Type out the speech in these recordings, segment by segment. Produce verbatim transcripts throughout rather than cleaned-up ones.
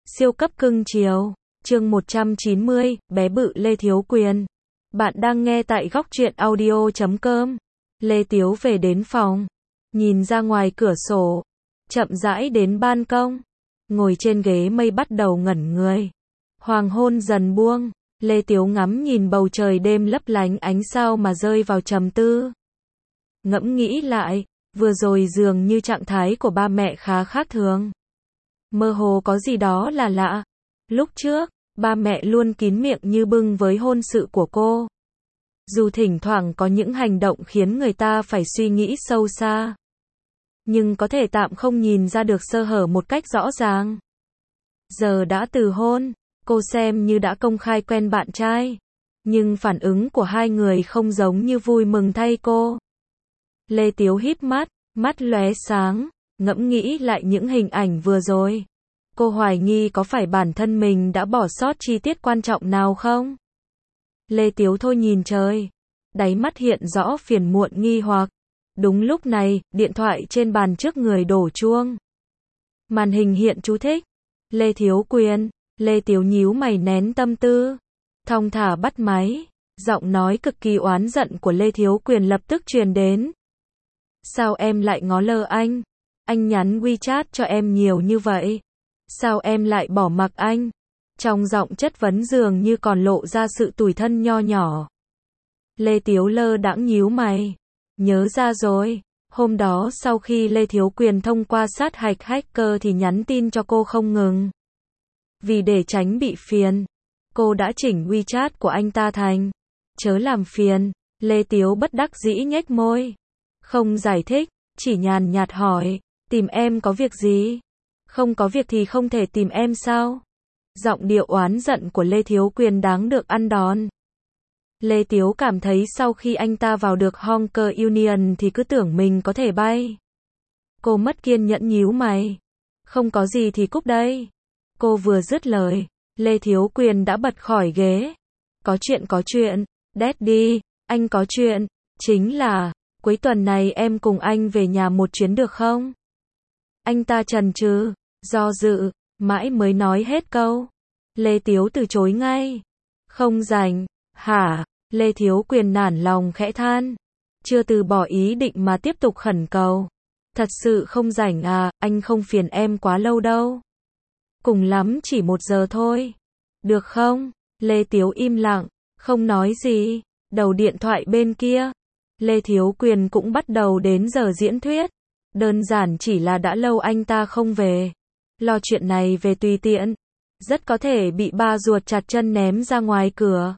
Siêu cấp cưng chiều. Chương một trăm chín mươi, bé bự Lê Thiếu Quyền. Bạn đang nghe tại góc truyện audio chấm com. Lê Tiếu về đến phòng, nhìn ra ngoài cửa sổ, chậm rãi đến ban công, ngồi trên ghế mây bắt đầu ngẩn người. Hoàng hôn dần buông, Lê Tiếu ngắm nhìn bầu trời đêm lấp lánh ánh sao mà rơi vào trầm tư. Ngẫm nghĩ lại, vừa rồi dường như trạng thái của ba mẹ khá khác thường. Mơ hồ có gì đó là lạ. Lúc trước, ba mẹ luôn kín miệng như bưng với hôn sự của cô. Dù thỉnh thoảng có những hành động khiến người ta phải suy nghĩ sâu xa, nhưng có thể tạm không nhìn ra được sơ hở một cách rõ ràng. Giờ đã từ hôn, cô xem như đã công khai quen bạn trai, nhưng phản ứng của hai người không giống như vui mừng thay cô. Lê Tiếu híp mắt, mắt lóe sáng, ngẫm nghĩ lại những hình ảnh vừa rồi. Cô hoài nghi có phải bản thân mình đã bỏ sót chi tiết quan trọng nào không? Lê Tiếu thôi nhìn trời, đáy mắt hiện rõ phiền muộn nghi hoặc. Đúng lúc này, điện thoại trên bàn trước người đổ chuông. Màn hình hiện chú thích. Lê Thiếu Quyền. Lê Tiếu nhíu mày nén tâm tư, thong thả bắt máy. Giọng nói cực kỳ oán giận của Lê Thiếu Quyền lập tức truyền đến. Sao em lại ngó lơ anh? Anh nhắn WeChat cho em nhiều như vậy. Sao em lại bỏ mặc anh? Trong giọng chất vấn dường như còn lộ ra sự tủi thân nho nhỏ. Lê Tiếu lơ đãng nhíu mày. Nhớ ra rồi, hôm đó sau khi Lê Thiếu Quyền thông qua sát hạch hacker thì nhắn tin cho cô không ngừng. Vì để tránh bị phiền, cô đã chỉnh WeChat của anh ta thành chớ làm phiền. Lê Tiếu bất đắc dĩ nhếch môi. Không giải thích, chỉ nhàn nhạt hỏi, tìm em có việc gì? Không có việc thì không thể tìm em sao? Giọng điệu oán giận của Lê Thiếu Quyền đáng được ăn đòn. Lê Tiếu cảm thấy sau khi anh ta vào được Honker Union thì cứ tưởng mình có thể bay. Cô mất kiên nhẫn nhíu mày. Không có gì thì cúp đây. Cô vừa dứt lời, Lê Thiếu Quyền đã bật khỏi ghế. Có chuyện có chuyện, Daddy, anh có chuyện, chính là, cuối tuần này em cùng anh về nhà một chuyến được không? Anh ta chần chừ, do dự, mãi mới nói hết câu. Lê Tiếu từ chối ngay. Không rảnh, hả? Lê Thiếu Quyền nản lòng khẽ than. Chưa từ bỏ ý định mà tiếp tục khẩn cầu. Thật sự không rảnh à, anh không phiền em quá lâu đâu. Cùng lắm chỉ một giờ thôi. Được không? Lê Tiếu im lặng, không nói gì. Đầu điện thoại bên kia, Lê Thiếu Quyền cũng bắt đầu đến giờ diễn thuyết. Đơn giản chỉ là đã lâu anh ta không về. Lo chuyện này về tùy tiện. Rất có thể bị ba ruột chặt chân ném ra ngoài cửa.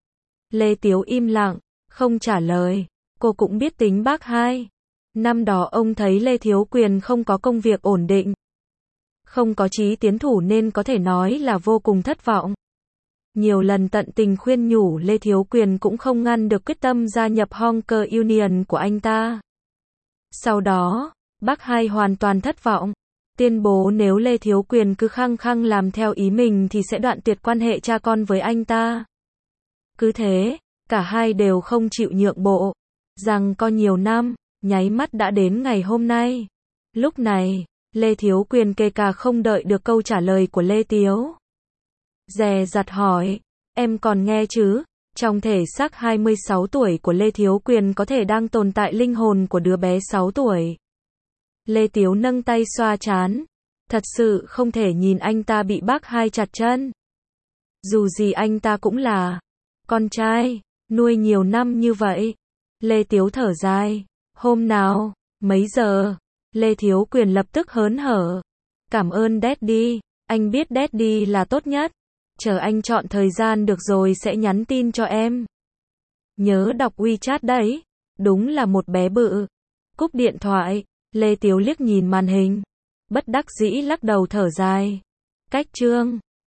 Lê Tiếu im lặng, không trả lời. Cô cũng biết tính bác hai. Năm đó ông thấy Lê Thiếu Quyền không có công việc ổn định, không có chí tiến thủ nên có thể nói là vô cùng thất vọng. Nhiều lần tận tình khuyên nhủ Lê Thiếu Quyền cũng không ngăn được quyết tâm gia nhập Honker Union của anh ta. Sau đó, bác hai hoàn toàn thất vọng. Tuyên bố nếu Lê Thiếu Quyền cứ khăng khăng làm theo ý mình thì sẽ đoạn tuyệt quan hệ cha con với anh ta. Cứ thế, cả hai đều không chịu nhượng bộ. Rằng có nhiều năm, nháy mắt đã đến ngày hôm nay. Lúc này, Lê Thiếu Quyền kể cả không đợi được câu trả lời của Lê Tiếu. Dè dặt hỏi, em còn nghe chứ? Trong thể xác hai mươi sáu tuổi của Lê Thiếu Quyền có thể đang tồn tại linh hồn của đứa bé sáu tuổi. Lê Tiếu nâng tay xoa trán. Thật sự không thể nhìn anh ta bị bác hai chặt chân. Dù gì anh ta cũng là con trai, nuôi nhiều năm như vậy. Lê Tiếu thở dài. Hôm nào, mấy giờ? Lê Thiếu Quyền lập tức hớn hở. Cảm ơn Daddy, anh biết Daddy là tốt nhất. Chờ anh chọn thời gian được rồi sẽ nhắn tin cho em. Nhớ đọc WeChat đấy. Đúng là một bé bự. Cúp điện thoại, Lê Tiếu liếc nhìn màn hình. Bất đắc dĩ lắc đầu thở dài. Cách chương.